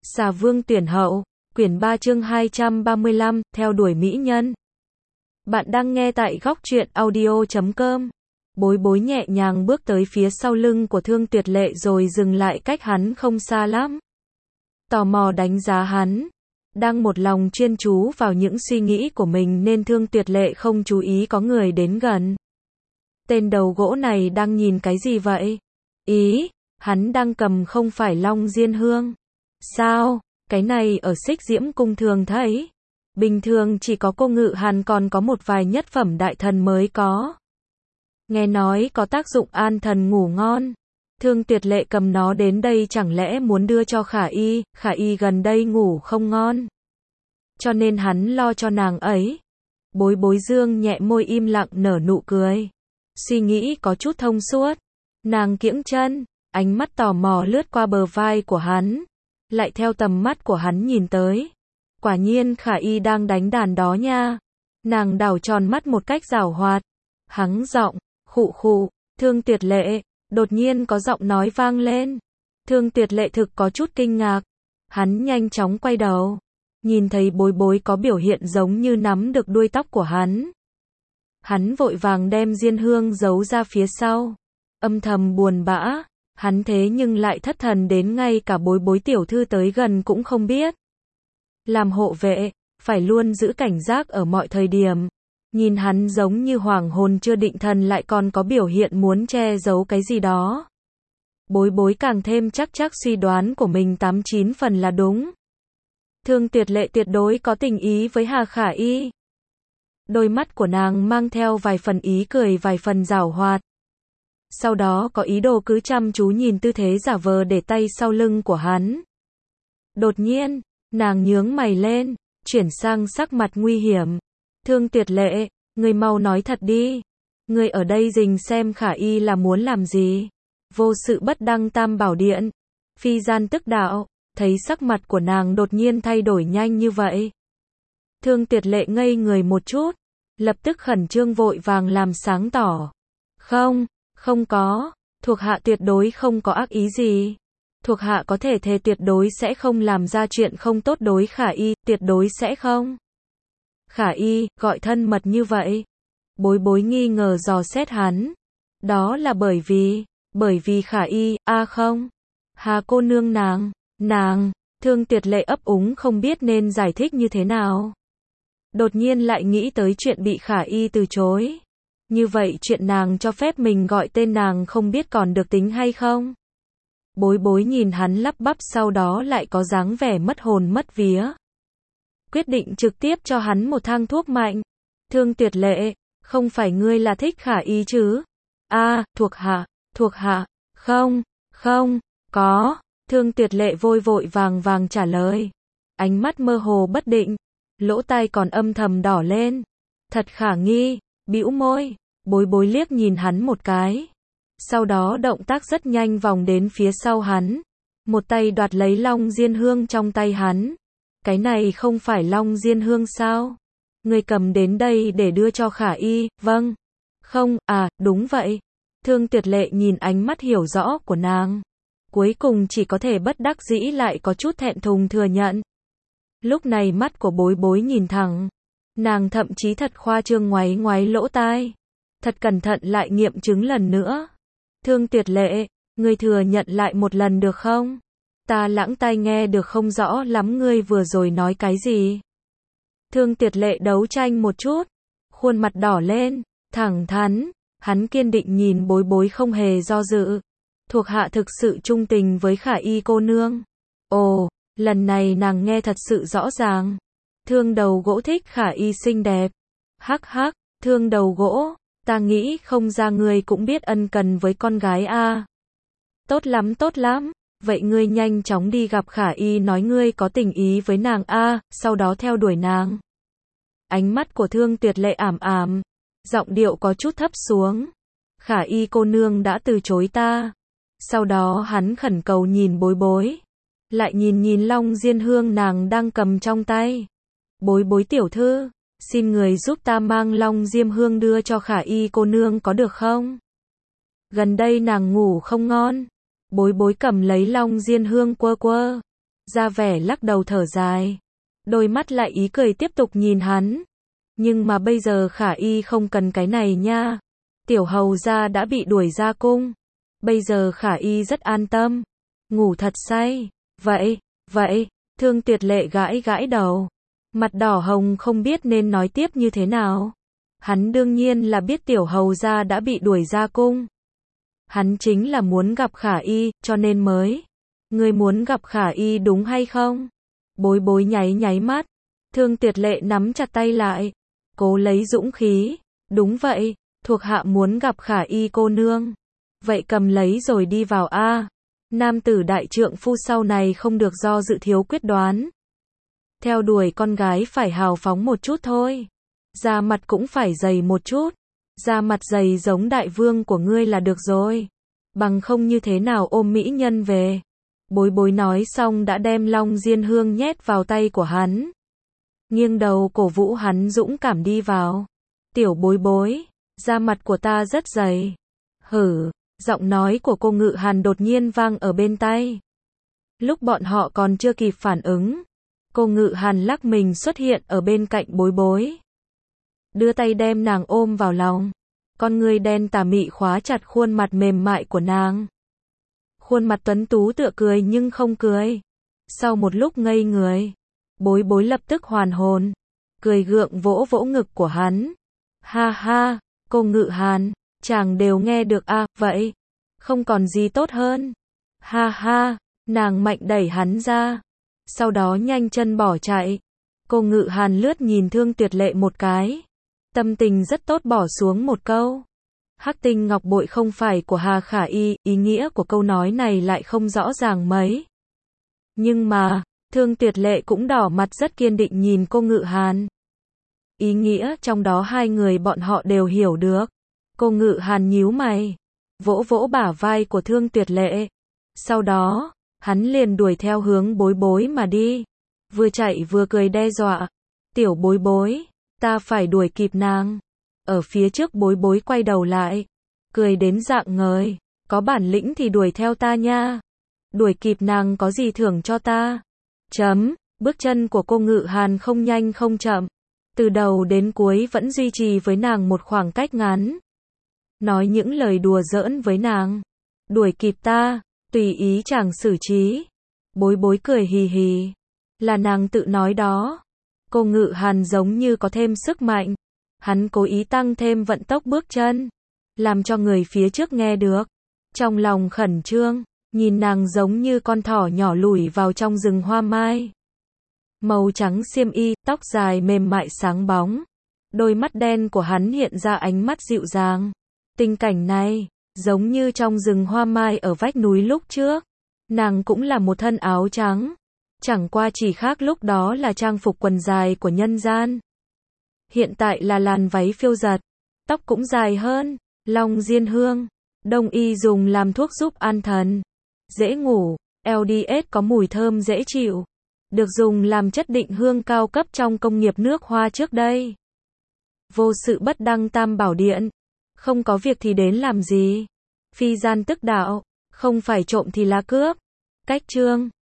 Xà vương tuyển hậu, quyển 3 chương 235, theo đuổi mỹ nhân. Bạn đang nghe tại góc truyện audio.com. Bối bối nhẹ nhàng bước tới phía sau lưng của Thương Tuyệt Lệ rồi dừng lại cách hắn không xa lắm. Tò mò đánh giá hắn. Đang một lòng chuyên chú vào những suy nghĩ của mình nên Thương Tuyệt Lệ không chú ý có người đến gần. Tên đầu gỗ này đang nhìn cái gì vậy? Ý, hắn đang cầm không phải Long Diên Hương. Sao, cái này ở Xích Diễm Cung thường thấy. Bình thường chỉ có cô Ngự Hàn còn có một vài nhất phẩm đại thần mới có. Nghe nói có tác dụng an thần ngủ ngon. Thương Tuyệt Lệ cầm nó đến đây chẳng lẽ muốn đưa cho Khả Y gần đây ngủ không ngon. Cho nên hắn lo cho nàng ấy. Bối bối dương nhẹ môi im lặng nở nụ cười. Suy nghĩ có chút thông suốt. Nàng kiễng chân, ánh mắt tò mò lướt qua bờ vai của hắn. Lại theo tầm mắt của hắn nhìn tới. Quả nhiên Khả Y đang đánh đàn đó nha. Nàng đảo tròn mắt một cách giảo hoạt. Hắng giọng, khụ khụ, Thương Tuyệt Lệ, đột nhiên có giọng nói vang lên. Thương Tuyệt Lệ thực có chút kinh ngạc. Hắn nhanh chóng quay đầu. Nhìn thấy bối bối có biểu hiện giống như nắm được đuôi tóc của hắn. Hắn vội vàng đem diên hương giấu ra phía sau. Âm thầm buồn bã. Hắn thế nhưng lại thất thần đến ngay cả bối bối tiểu thư tới gần cũng không biết. Làm hộ vệ, phải luôn giữ cảnh giác ở mọi thời điểm. Nhìn hắn giống như hoàng hồn chưa định thần lại còn có biểu hiện muốn che giấu cái gì đó. Bối bối càng thêm chắc suy đoán của mình 89 phần là đúng. Thương Tuyệt Lệ tuyệt đối có tình ý với Hà Khả Y. Đôi mắt của nàng mang theo vài phần ý cười vài phần giảo hoạt. Sau đó có ý đồ cứ chăm chú nhìn tư thế giả vờ để tay sau lưng của hắn. Đột nhiên, nàng nhướng mày lên, chuyển sang sắc mặt nguy hiểm. Thương Tuyệt Lệ, ngươi mau nói thật đi. Ngươi ở đây rình xem Khả Y là muốn làm gì? Vô sự bất đăng tam bảo điện. Phi gian tức đạo, thấy sắc mặt của nàng đột nhiên thay đổi nhanh như vậy. Thương Tuyệt Lệ ngây người một chút, lập tức khẩn trương vội vàng làm sáng tỏ. Không có, thuộc hạ tuyệt đối không có ác ý gì. Thuộc hạ có thể thề tuyệt đối sẽ không làm ra chuyện không tốt đối Khả Y, tuyệt đối sẽ không. Khả Y, gọi thân mật như vậy. Bối bối nghi ngờ dò xét hắn. Đó là bởi vì Khả Y, không. Hà cô nương nàng, Thương Tuyệt Lệ ấp úng không biết nên giải thích như thế nào. Đột nhiên lại nghĩ tới chuyện bị Khả Y từ chối. Như vậy chuyện nàng cho phép mình gọi tên nàng không biết còn được tính hay không? Bối bối nhìn hắn lắp bắp sau đó lại có dáng vẻ mất hồn mất vía. Quyết định trực tiếp cho hắn một thang thuốc mạnh. Thương Tuyệt Lệ, không phải ngươi là thích Khả Y chứ? Thuộc hạ, không, có. Thương Tuyệt Lệ vội vàng trả lời. Ánh mắt mơ hồ bất định, lỗ tai còn âm thầm đỏ lên. Thật khả nghi. Bĩu môi, bối bối liếc nhìn hắn một cái. Sau đó động tác rất nhanh vòng đến phía sau hắn. Một tay đoạt lấy Long Diên Hương trong tay hắn. Cái này không phải Long Diên Hương sao? Người cầm đến đây để đưa cho Khả Y, vâng. Không, đúng vậy. Thương Tuyệt Lệ nhìn ánh mắt hiểu rõ của nàng. Cuối cùng chỉ có thể bất đắc dĩ lại có chút thẹn thùng thừa nhận. Lúc này mắt của bối bối nhìn thẳng. Nàng thậm chí thật khoa trương ngoáy lỗ tai. Thật cẩn thận lại nghiệm chứng lần nữa. Thương Tuyệt Lệ, ngươi thừa nhận lại một lần được không? Ta lãng tai nghe được không rõ lắm ngươi vừa rồi nói cái gì. Thương Tuyệt Lệ đấu tranh một chút. Khuôn mặt đỏ lên, thẳng thắn. Hắn kiên định nhìn bối bối không hề do dự. Thuộc hạ thực sự trung tình với Khả Y cô nương. Ồ, lần này nàng nghe thật sự rõ ràng. Thương đầu gỗ thích Khả Y xinh đẹp. Hắc, thương đầu gỗ, ta nghĩ không ra ngươi cũng biết ân cần với con gái a. Tốt lắm, vậy ngươi nhanh chóng đi gặp Khả Y nói ngươi có tình ý với nàng a, sau đó theo đuổi nàng. Ánh mắt của Thương Tuyệt Lệ ảm, giọng điệu có chút thấp xuống. Khả Y cô nương đã từ chối ta. Sau đó hắn khẩn cầu nhìn bối bối. Lại nhìn Long Diên Hương nàng đang cầm trong tay. Bối bối tiểu thư, xin người giúp ta mang Long Diêm Hương đưa cho Khả Y cô nương có được không? Gần đây nàng ngủ không ngon. Bối bối cầm lấy Long Diên Hương quơ. ra vẻ lắc đầu thở dài. Đôi mắt lại ý cười tiếp tục nhìn hắn. Nhưng mà bây giờ Khả Y không cần cái này nha. Tiểu hầu gia đã bị đuổi ra cung. Bây giờ Khả Y rất an tâm. Ngủ thật say. Vậy, Thương Tuyệt Lệ gãi gãi đầu. Mặt đỏ hồng không biết nên nói tiếp như thế nào. Hắn đương nhiên là biết tiểu hầu gia đã bị đuổi ra cung. Hắn chính là muốn gặp Khả Y, cho nên mới. Ngươi muốn gặp Khả Y đúng hay không? Bối bối nháy nháy mắt. Thương Tuyệt Lệ nắm chặt tay lại. Cố lấy dũng khí. Đúng vậy, thuộc hạ muốn gặp Khả Y cô nương. Vậy cầm lấy rồi đi vào a. Nam tử đại trượng phu sau này không được do dự thiếu quyết đoán. Theo đuổi con gái phải hào phóng một chút thôi. Da mặt cũng phải dày một chút. Da mặt dày giống đại vương của ngươi là được rồi. Bằng không như thế nào ôm mỹ nhân về. Bối bối nói xong đã đem Long Diên Hương nhét vào tay của hắn. Nghiêng đầu cổ vũ hắn dũng cảm đi vào. Tiểu bối bối, da mặt của ta rất dày. Hử, giọng nói của cô Ngự Hàn đột nhiên vang ở bên tai. Lúc bọn họ còn chưa kịp phản ứng. Cô Ngự Hàn lắc mình xuất hiện ở bên cạnh bối bối. Đưa tay đem nàng ôm vào lòng. Con người đen tà mị khóa chặt khuôn mặt mềm mại của nàng. Khuôn mặt tuấn tú tựa cười nhưng không cười. Sau một lúc ngây người, bối bối lập tức hoàn hồn. Cười gượng vỗ vỗ ngực của hắn. Ha ha, cô Ngự Hàn, chàng đều nghe được à, vậy. Không còn gì tốt hơn. Ha ha, nàng mạnh đẩy hắn ra. Sau đó nhanh chân bỏ chạy. Cô Ngự Hàn lướt nhìn Thương Tuyệt Lệ một cái. Tâm tình rất tốt bỏ xuống một câu. Hắc tinh ngọc bội không phải của Hà Khả Y, ý nghĩa của câu nói này lại không rõ ràng mấy. Nhưng mà, Thương Tuyệt Lệ cũng đỏ mặt rất kiên định nhìn cô Ngự Hàn. Ý nghĩa trong đó hai người bọn họ đều hiểu được. Cô Ngự Hàn nhíu mày, vỗ vỗ bả vai của Thương Tuyệt Lệ. Sau đó, hắn liền đuổi theo hướng bối bối mà đi. Vừa chạy vừa cười đe dọa. Tiểu bối bối, ta phải đuổi kịp nàng. Ở phía trước bối bối quay đầu lại. Cười đến rạng ngời. Có bản lĩnh thì đuổi theo ta nha. Đuổi kịp nàng có gì thưởng cho ta. Bước chân của cô Ngự Hàn không nhanh không chậm. Từ đầu đến cuối vẫn duy trì với nàng một khoảng cách ngắn. Nói những lời đùa giỡn với nàng. Đuổi kịp ta, tùy ý chàng xử trí. Bối bối cười hì hì. Là nàng tự nói đó. Cô Ngự Hàn giống như có thêm sức mạnh. Hắn cố ý tăng thêm vận tốc bước chân. Làm cho người phía trước nghe được. Trong lòng khẩn trương, nhìn nàng giống như con thỏ nhỏ lủi vào trong rừng hoa mai. Màu trắng xiêm y, tóc dài mềm mại sáng bóng. Đôi mắt đen của hắn hiện ra ánh mắt dịu dàng. Tình cảnh này, giống như trong rừng hoa mai ở vách núi lúc trước. Nàng cũng là một thân áo trắng. Chẳng qua chỉ khác lúc đó là trang phục quần dài của nhân gian. Hiện tại là làn váy phiêu giật. Tóc cũng dài hơn. Long Diên Hương, đông y dùng làm thuốc giúp an thần. Dễ ngủ, LDS có mùi thơm dễ chịu. Được dùng làm chất định hương cao cấp trong công nghiệp nước hoa trước đây. Vô sự bất đăng tam bảo điện. Không có việc thì đến làm gì. Phi gian tức đạo. Không phải trộm thì là cướp. Cách chương